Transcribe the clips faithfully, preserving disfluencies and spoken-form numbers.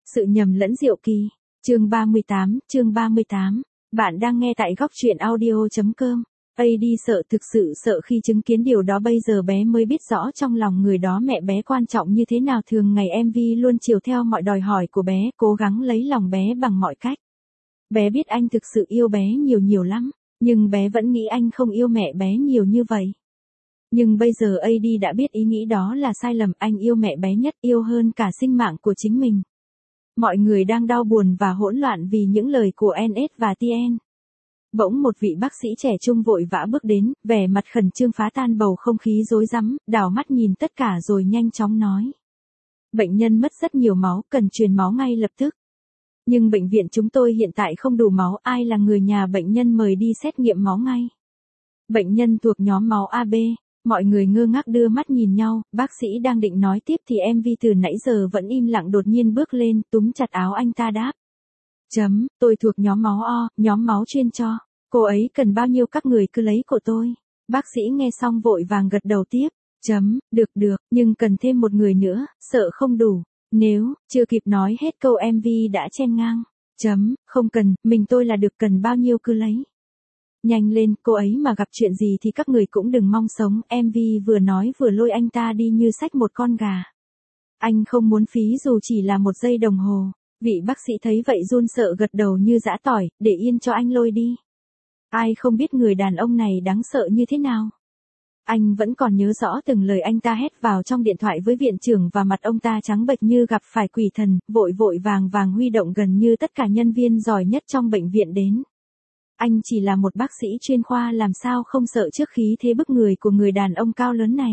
Sự nhầm lẫn diệu kỳ. Chương ba mươi tám, chương ba mươi tám. Bạn đang nghe tại góc truyện audio chấm com. a đê sợ, thực sự sợ khi chứng kiến điều đó. Bây giờ bé mới biết rõ trong lòng người đó mẹ bé quan trọng như thế nào. Thường ngày em vê luôn chiều theo mọi đòi hỏi của bé, cố gắng lấy lòng bé bằng mọi cách. Bé biết anh thực sự yêu bé nhiều nhiều lắm, nhưng bé vẫn nghĩ anh không yêu mẹ bé nhiều như vậy. Nhưng bây giờ a đê đã biết ý nghĩ đó là sai lầm. Anh yêu mẹ bé nhất, yêu hơn cả sinh mạng của chính mình. Mọi người đang đau buồn và hỗn loạn vì những lời của en ét và tê en. Bỗng một vị bác sĩ trẻ trung vội vã bước đến, vẻ mặt khẩn trương phá tan bầu không khí rối rắm, đảo mắt nhìn tất cả rồi nhanh chóng nói. Bệnh nhân mất rất nhiều máu, cần truyền máu ngay lập tức. Nhưng bệnh viện chúng tôi hiện tại không đủ máu, ai là người nhà bệnh nhân mời đi xét nghiệm máu ngay. Bệnh nhân thuộc nhóm máu a bê. Mọi người ngơ ngác đưa mắt nhìn nhau, bác sĩ đang định nói tiếp thì em vê từ nãy giờ vẫn im lặng đột nhiên bước lên, túm chặt áo anh ta đáp. Chấm, tôi thuộc nhóm máu O, nhóm máu chuyên cho. Cô ấy cần bao nhiêu các người cứ lấy của tôi. Bác sĩ nghe xong vội vàng gật đầu tiếp. Chấm, được được, nhưng cần thêm một người nữa, sợ không đủ. Nếu, chưa kịp nói hết câu em vê đã chen ngang. Chấm, không cần, mình tôi là được, cần bao nhiêu cứ lấy. Nhanh lên, cô ấy mà gặp chuyện gì thì các người cũng đừng mong sống. em vê vừa nói vừa lôi anh ta đi như xách một con gà. Anh không muốn phí dù chỉ là một giây đồng hồ. Vị bác sĩ thấy vậy run sợ gật đầu như giã tỏi, để yên cho anh lôi đi. Ai không biết người đàn ông này đáng sợ như thế nào. Anh vẫn còn nhớ rõ từng lời anh ta hét vào trong điện thoại với viện trưởng và mặt ông ta trắng bệch như gặp phải quỷ thần, vội vội vàng vàng huy động gần như tất cả nhân viên giỏi nhất trong bệnh viện đến. Anh chỉ là một bác sĩ chuyên khoa, làm sao không sợ trước khí thế bức người của người đàn ông cao lớn này.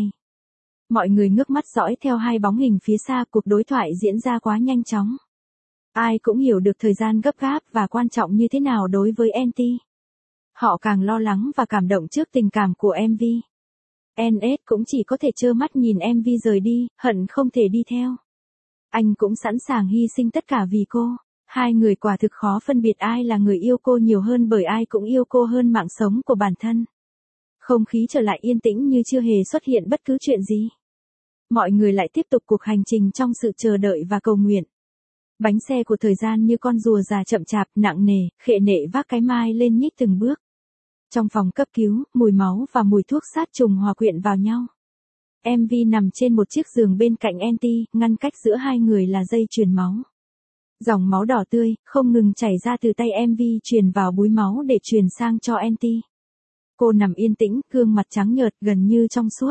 Mọi người ngước mắt dõi theo hai bóng hình phía xa, cuộc đối thoại diễn ra quá nhanh chóng. Ai cũng hiểu được thời gian gấp gáp và quan trọng như thế nào đối với en tê. Họ càng lo lắng và cảm động trước tình cảm của em vê. en ét cũng chỉ có thể trơ mắt nhìn em vê rời đi, hận không thể đi theo. Anh cũng sẵn sàng hy sinh tất cả vì cô. Hai người quả thực khó phân biệt ai là người yêu cô nhiều hơn, bởi ai cũng yêu cô hơn mạng sống của bản thân. Không khí trở lại yên tĩnh như chưa hề xuất hiện bất cứ chuyện gì. Mọi người lại tiếp tục cuộc hành trình trong sự chờ đợi và cầu nguyện. Bánh xe của thời gian như con rùa già chậm chạp, nặng nề, khệ nệ vác cái mai lên nhích từng bước. Trong phòng cấp cứu, mùi máu và mùi thuốc sát trùng hòa quyện vào nhau. em vê nằm trên một chiếc giường bên cạnh en tê, ngăn cách giữa hai người là dây chuyền máu. Dòng máu đỏ tươi, không ngừng chảy ra từ tay em vê truyền vào búi máu để truyền sang cho en tê. Cô nằm yên tĩnh, gương mặt trắng nhợt gần như trong suốt.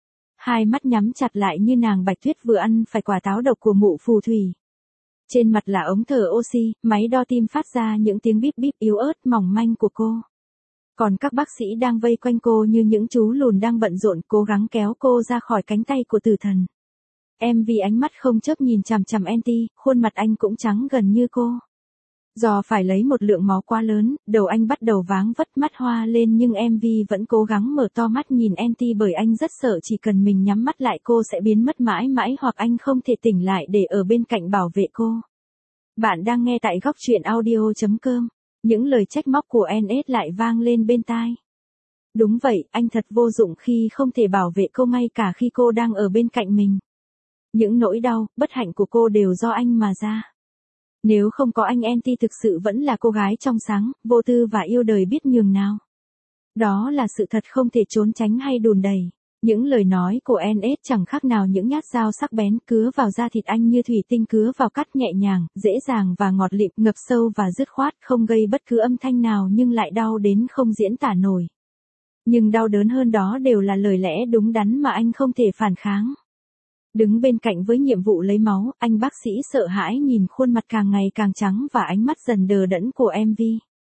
Hai mắt nhắm chặt lại như nàng Bạch Tuyết vừa ăn phải quả táo độc của mụ phù thủy. Trên mặt là ống thở oxy, máy đo tim phát ra những tiếng bíp bíp yếu ớt mỏng manh của cô. Còn các bác sĩ đang vây quanh cô như những chú lùn đang bận rộn cố gắng kéo cô ra khỏi cánh tay của tử thần. em vê ánh mắt không chớp nhìn chằm chằm en tê, khuôn mặt anh cũng trắng gần như cô. Do phải lấy một lượng máu quá lớn, đầu anh bắt đầu váng vất, mắt hoa lên, nhưng em vê vẫn cố gắng mở to mắt nhìn en tê, bởi anh rất sợ chỉ cần mình nhắm mắt lại cô sẽ biến mất mãi mãi, hoặc anh không thể tỉnh lại để ở bên cạnh bảo vệ cô. Bạn đang nghe tại góc truyện audio chấm com. Những lời trách móc của en ét lại vang lên bên tai. Đúng vậy, anh thật vô dụng khi không thể bảo vệ cô ngay cả khi cô đang ở bên cạnh mình. Những nỗi đau, bất hạnh của cô đều do anh mà ra. Nếu không có anh, en tê thực sự vẫn là cô gái trong sáng, vô tư và yêu đời biết nhường nào. Đó là sự thật không thể trốn tránh hay đùn đẩy. Những lời nói của en ét chẳng khác nào những nhát dao sắc bén cứa vào da thịt anh như thủy tinh cứa vào cắt, nhẹ nhàng, dễ dàng và ngọt lịm, ngập sâu và dứt khoát, không gây bất cứ âm thanh nào nhưng lại đau đến không diễn tả nổi. Nhưng đau đớn hơn đó đều là lời lẽ đúng đắn mà anh không thể phản kháng. Đứng bên cạnh với nhiệm vụ lấy máu, anh bác sĩ sợ hãi nhìn khuôn mặt càng ngày càng trắng và ánh mắt dần đờ đẫn của em vê.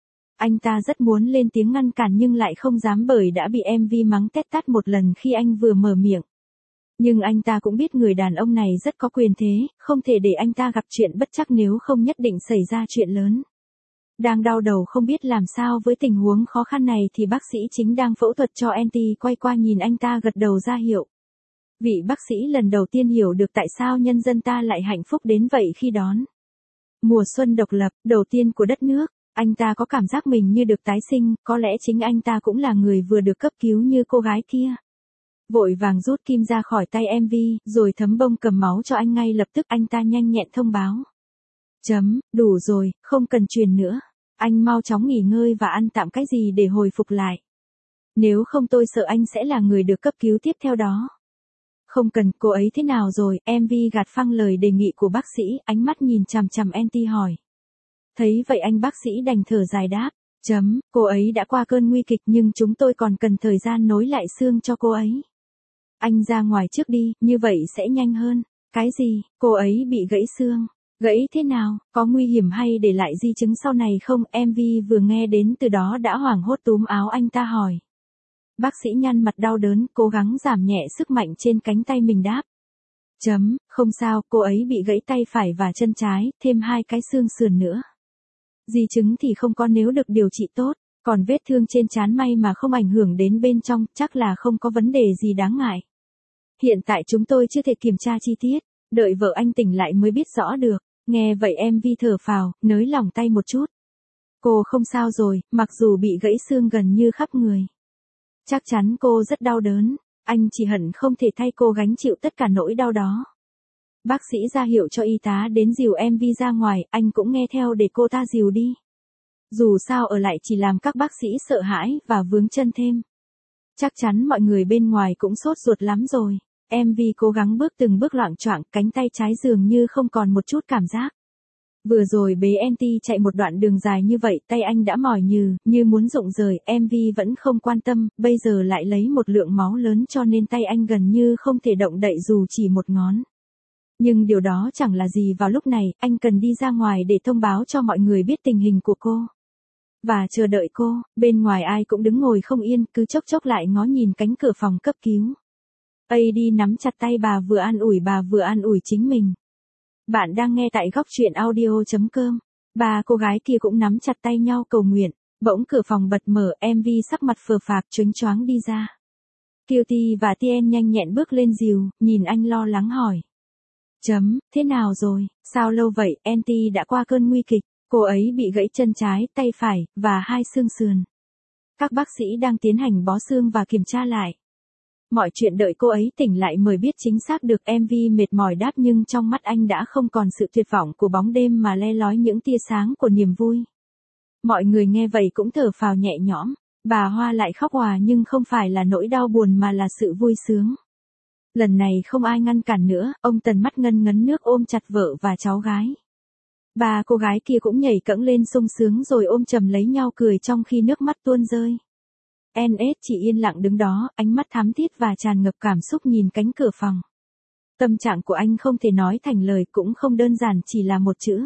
Anh ta rất muốn lên tiếng ngăn cản nhưng lại không dám, bởi đã bị em vê mắng tét tát một lần khi anh vừa mở miệng. Nhưng anh ta cũng biết người đàn ông này rất có quyền thế, không thể để anh ta gặp chuyện bất trắc, nếu không nhất định xảy ra chuyện lớn. Đang đau đầu không biết làm sao với tình huống khó khăn này thì bác sĩ chính đang phẫu thuật cho en tê quay qua nhìn anh ta gật đầu ra hiệu. Vị bác sĩ lần đầu tiên hiểu được tại sao nhân dân ta lại hạnh phúc đến vậy khi đón mùa xuân độc lập đầu tiên của đất nước. Anh ta có cảm giác mình như được tái sinh, có lẽ chính anh ta cũng là người vừa được cấp cứu như cô gái kia. Vội vàng rút kim ra khỏi tay em vê, rồi thấm bông cầm máu cho anh ngay lập tức. Anh ta nhanh nhẹn thông báo. Chấm, đủ rồi, không cần truyền nữa. Anh mau chóng nghỉ ngơi và ăn tạm cái gì để hồi phục lại. Nếu không tôi sợ anh sẽ là người được cấp cứu tiếp theo đó. Không cần, cô ấy thế nào rồi? em vê gạt phăng lời đề nghị của bác sĩ, ánh mắt nhìn chằm chằm Anty hỏi. Thấy vậy anh bác sĩ đành thở dài đáp. Chấm, cô ấy đã qua cơn nguy kịch nhưng chúng tôi còn cần thời gian nối lại xương cho cô ấy. Anh ra ngoài trước đi, như vậy sẽ nhanh hơn. Cái gì? Cô ấy bị gãy xương. Gãy thế nào? Có nguy hiểm hay để lại di chứng sau này không? em vê vừa nghe đến từ đó đã hoảng hốt túm áo anh ta hỏi. Bác sĩ nhăn mặt đau đớn, cố gắng giảm nhẹ sức mạnh trên cánh tay mình đáp. Chấm, không sao, cô ấy bị gãy tay phải và chân trái, thêm hai cái xương sườn nữa. Di chứng thì không có nếu được điều trị tốt, còn vết thương trên trán may mà không ảnh hưởng đến bên trong, chắc là không có vấn đề gì đáng ngại. Hiện tại chúng tôi chưa thể kiểm tra chi tiết, đợi vợ anh tỉnh lại mới biết rõ được. Nghe vậy em vê thở phào, nới lỏng tay một chút. Cô không sao rồi, mặc dù bị gãy xương gần như khắp người. Chắc chắn cô rất đau đớn, anh chỉ hận không thể thay cô gánh chịu tất cả nỗi đau đó. Bác sĩ ra hiệu cho y tá đến dìu em vê ra ngoài, anh cũng nghe theo để cô ta dìu đi. Dù sao ở lại chỉ làm các bác sĩ sợ hãi và vướng chân thêm. Chắc chắn mọi người bên ngoài cũng sốt ruột lắm rồi. em vê cố gắng bước từng bước loạng choạng, cánh tay trái dường như không còn một chút cảm giác. Vừa rồi bế Anty chạy một đoạn đường dài như vậy, tay anh đã mỏi nhừ, như muốn rụng rời, em vê vẫn không quan tâm, bây giờ lại lấy một lượng máu lớn cho nên tay anh gần như không thể động đậy dù chỉ một ngón. Nhưng điều đó chẳng là gì vào lúc này, anh cần đi ra ngoài để thông báo cho mọi người biết tình hình của cô. Và chờ đợi cô, bên ngoài ai cũng đứng ngồi không yên, cứ chốc chốc lại ngó nhìn cánh cửa phòng cấp cứu. a đê nắm chặt tay bà vừa an ủi bà vừa an ủi chính mình. Bạn đang nghe tại góc truyện audio chấm com. Ba cô gái kia cũng nắm chặt tay nhau cầu nguyện. Bỗng cửa phòng bật mở, em vê sắc mặt phờ phạc choáng choáng đi ra. Cutie và Tien nhanh nhẹn bước lên dìu, nhìn anh lo lắng hỏi. Chấm, thế nào rồi, sao lâu vậy? Anty đã qua cơn nguy kịch, cô ấy bị gãy chân trái, tay phải, và hai xương sườn. Các bác sĩ đang tiến hành bó xương và kiểm tra lại. Mọi chuyện đợi cô ấy tỉnh lại mới biết chính xác được. em vê mệt mỏi đáp nhưng trong mắt anh đã không còn sự tuyệt vọng của bóng đêm mà le lói những tia sáng của niềm vui. Mọi người nghe vậy cũng thở phào nhẹ nhõm, bà Hoa lại khóc òa nhưng không phải là nỗi đau buồn mà là sự vui sướng. Lần này không ai ngăn cản nữa, ông Tần mắt ngân ngấn nước ôm chặt vợ và cháu gái. Ba cô gái kia cũng nhảy cẫng lên sung sướng rồi ôm chầm lấy nhau cười trong khi nước mắt tuôn rơi. en ét chỉ yên lặng đứng đó, ánh mắt thắm thít và tràn ngập cảm xúc nhìn cánh cửa phòng. Tâm trạng của anh không thể nói thành lời, cũng không đơn giản chỉ là một chữ.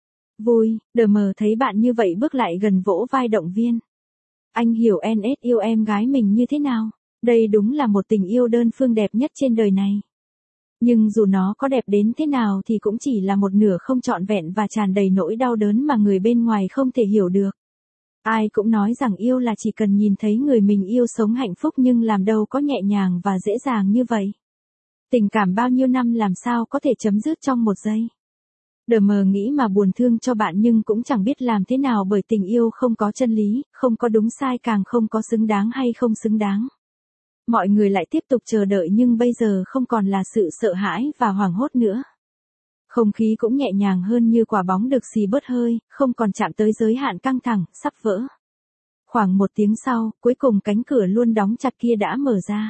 Vui. Đờ mờ thấy bạn như vậy bước lại gần vỗ vai động viên. Anh hiểu en ét yêu em gái mình như thế nào. Đây đúng là một tình yêu đơn phương đẹp nhất trên đời này. Nhưng dù nó có đẹp đến thế nào thì cũng chỉ là một nửa không trọn vẹn và tràn đầy nỗi đau đớn mà người bên ngoài không thể hiểu được. Ai cũng nói rằng yêu là chỉ cần nhìn thấy người mình yêu sống hạnh phúc nhưng làm đâu có nhẹ nhàng và dễ dàng như vậy. Tình cảm bao nhiêu năm làm sao có thể chấm dứt trong một giây. Đờ mờ nghĩ mà buồn thương cho bạn nhưng cũng chẳng biết làm thế nào bởi tình yêu không có chân lý, không có đúng sai càng không có xứng đáng hay không xứng đáng. Mọi người lại tiếp tục chờ đợi nhưng bây giờ không còn là sự sợ hãi và hoảng hốt nữa. Không khí cũng nhẹ nhàng hơn như quả bóng được xì bớt hơi, không còn chạm tới giới hạn căng thẳng, sắp vỡ. Khoảng một tiếng sau, cuối cùng cánh cửa luôn đóng chặt kia đã mở ra.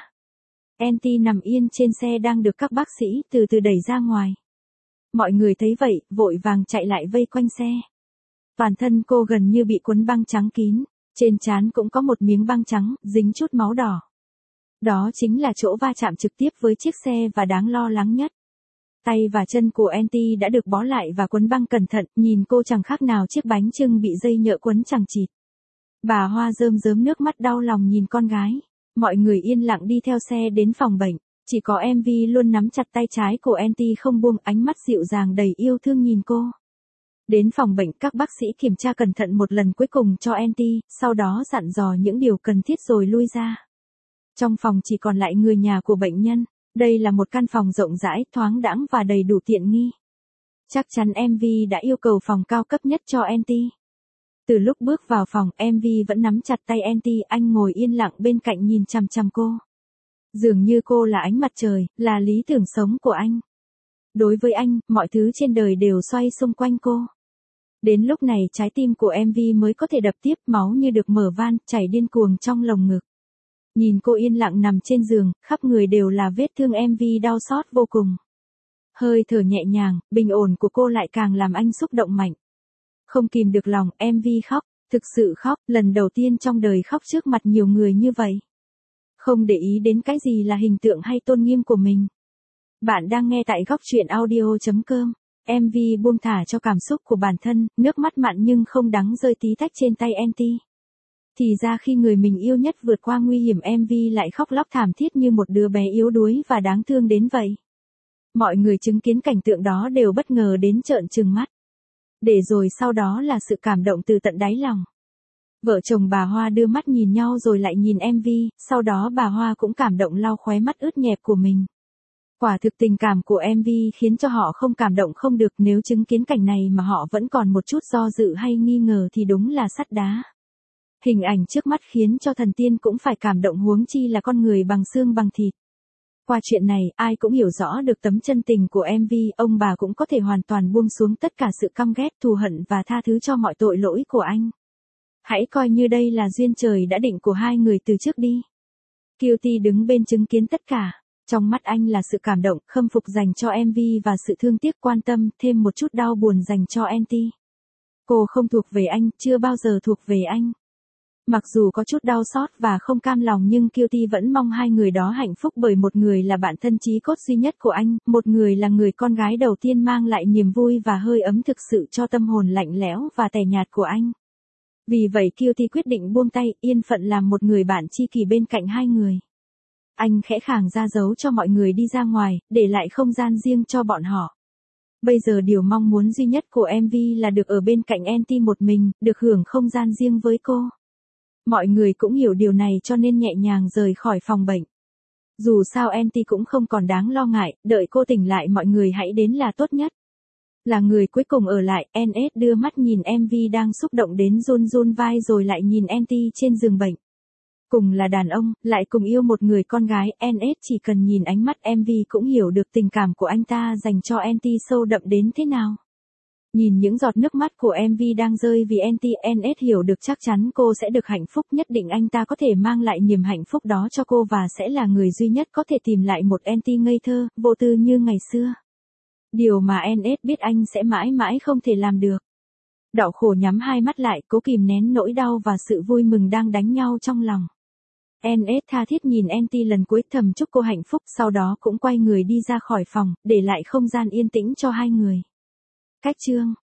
Anty nằm yên trên xe đang được các bác sĩ từ từ đẩy ra ngoài. Mọi người thấy vậy, vội vàng chạy lại vây quanh xe. Toàn thân cô gần như bị cuốn băng trắng kín, trên trán cũng có một miếng băng trắng, dính chút máu đỏ. Đó chính là chỗ va chạm trực tiếp với chiếc xe và đáng lo lắng nhất. Tay và chân của Anty đã được bó lại và quấn băng cẩn thận, nhìn cô chẳng khác nào chiếc bánh chưng bị dây nhựa quấn chằng chịt. Bà Hoa rơm rớm nước mắt đau lòng nhìn con gái. Mọi người yên lặng đi theo xe đến phòng bệnh, chỉ có em vê luôn nắm chặt tay trái của Anty không buông, ánh mắt dịu dàng đầy yêu thương nhìn cô. Đến phòng bệnh các bác sĩ kiểm tra cẩn thận một lần cuối cùng cho Anty, sau đó dặn dò những điều cần thiết rồi lui ra. Trong phòng chỉ còn lại người nhà của bệnh nhân. Đây là một căn phòng rộng rãi, thoáng đãng và đầy đủ tiện nghi. Chắc chắn em vê đã yêu cầu phòng cao cấp nhất cho Anty. Từ lúc bước vào phòng, em vê vẫn nắm chặt tay Anty, anh ngồi yên lặng bên cạnh nhìn chằm chằm cô. Dường như cô là ánh mặt trời, là lý tưởng sống của anh. Đối với anh, mọi thứ trên đời đều xoay xung quanh cô. Đến lúc này trái tim của em vê mới có thể đập tiếp, máu như được mở van, chảy điên cuồng trong lồng ngực. Nhìn cô yên lặng nằm trên giường, khắp người đều là vết thương, em vê đau xót vô cùng. Hơi thở nhẹ nhàng, bình ổn của cô lại càng làm anh xúc động mạnh. Không kìm được lòng, em vê khóc, thực sự khóc, lần đầu tiên trong đời khóc trước mặt nhiều người như vậy. Không để ý đến cái gì là hình tượng hay tôn nghiêm của mình. Bạn đang nghe tại góc truyện audio chấm com. em vê buông thả cho cảm xúc của bản thân, nước mắt mặn nhưng không đắng rơi tí tách trên tay Anty. Thì ra khi người mình yêu nhất vượt qua nguy hiểm, em vê lại khóc lóc thảm thiết như một đứa bé yếu đuối và đáng thương đến vậy. Mọi người chứng kiến cảnh tượng đó đều bất ngờ đến trợn trừng mắt. Để rồi sau đó là sự cảm động từ tận đáy lòng. Vợ chồng bà Hoa đưa mắt nhìn nhau rồi lại nhìn em vê, sau đó bà Hoa cũng cảm động lau khóe mắt ướt nhẹp của mình. Quả thực tình cảm của em vê khiến cho họ không cảm động không được, nếu chứng kiến cảnh này mà họ vẫn còn một chút do dự hay nghi ngờ thì đúng là sắt đá. Hình ảnh trước mắt khiến cho thần tiên cũng phải cảm động, huống chi là con người bằng xương bằng thịt. Qua chuyện này, ai cũng hiểu rõ được tấm chân tình của em vê, ông bà cũng có thể hoàn toàn buông xuống tất cả sự căm ghét, thù hận và tha thứ cho mọi tội lỗi của anh. Hãy coi như đây là duyên trời đã định của hai người từ trước đi. Cutie đứng bên chứng kiến tất cả. Trong mắt anh là sự cảm động, khâm phục dành cho em vê và sự thương tiếc quan tâm, thêm một chút đau buồn dành cho Anty. Cô không thuộc về anh, chưa bao giờ thuộc về anh. Mặc dù có chút đau xót và không cam lòng nhưng Cutie vẫn mong hai người đó hạnh phúc, bởi một người là bạn thân chí cốt duy nhất của anh, một người là người con gái đầu tiên mang lại niềm vui và hơi ấm thực sự cho tâm hồn lạnh lẽo và tẻ nhạt của anh. Vì vậy Cutie quyết định buông tay, yên phận làm một người bạn tri kỷ bên cạnh hai người. Anh khẽ khàng ra dấu cho mọi người đi ra ngoài, để lại không gian riêng cho bọn họ. Bây giờ điều mong muốn duy nhất của em vê là được ở bên cạnh Anty một mình, được hưởng không gian riêng với cô. Mọi người cũng hiểu điều này cho nên nhẹ nhàng rời khỏi phòng bệnh. Dù sao Anty cũng không còn đáng lo ngại, đợi cô tỉnh lại mọi người hãy đến là tốt nhất. Là người cuối cùng ở lại, en ét đưa mắt nhìn em vê đang xúc động đến run run vai rồi lại nhìn Anty trên giường bệnh. Cùng là đàn ông, lại cùng yêu một người con gái, en ét chỉ cần nhìn ánh mắt em vê cũng hiểu được tình cảm của anh ta dành cho Anty sâu đậm đến thế nào. Nhìn những giọt nước mắt của em vê đang rơi vì Anty, en ét hiểu được chắc chắn cô sẽ được hạnh phúc, nhất định anh ta có thể mang lại niềm hạnh phúc đó cho cô và sẽ là người duy nhất có thể tìm lại một Anty ngây thơ, vô tư như ngày xưa. Điều mà en ét biết anh sẽ mãi mãi không thể làm được. Đau khổ nhắm hai mắt lại, cố kìm nén nỗi đau và sự vui mừng đang đánh nhau trong lòng. en ét tha thiết nhìn Anty lần cuối, thầm chúc cô hạnh phúc, sau đó cũng quay người đi ra khỏi phòng, để lại không gian yên tĩnh cho hai người. Cách chương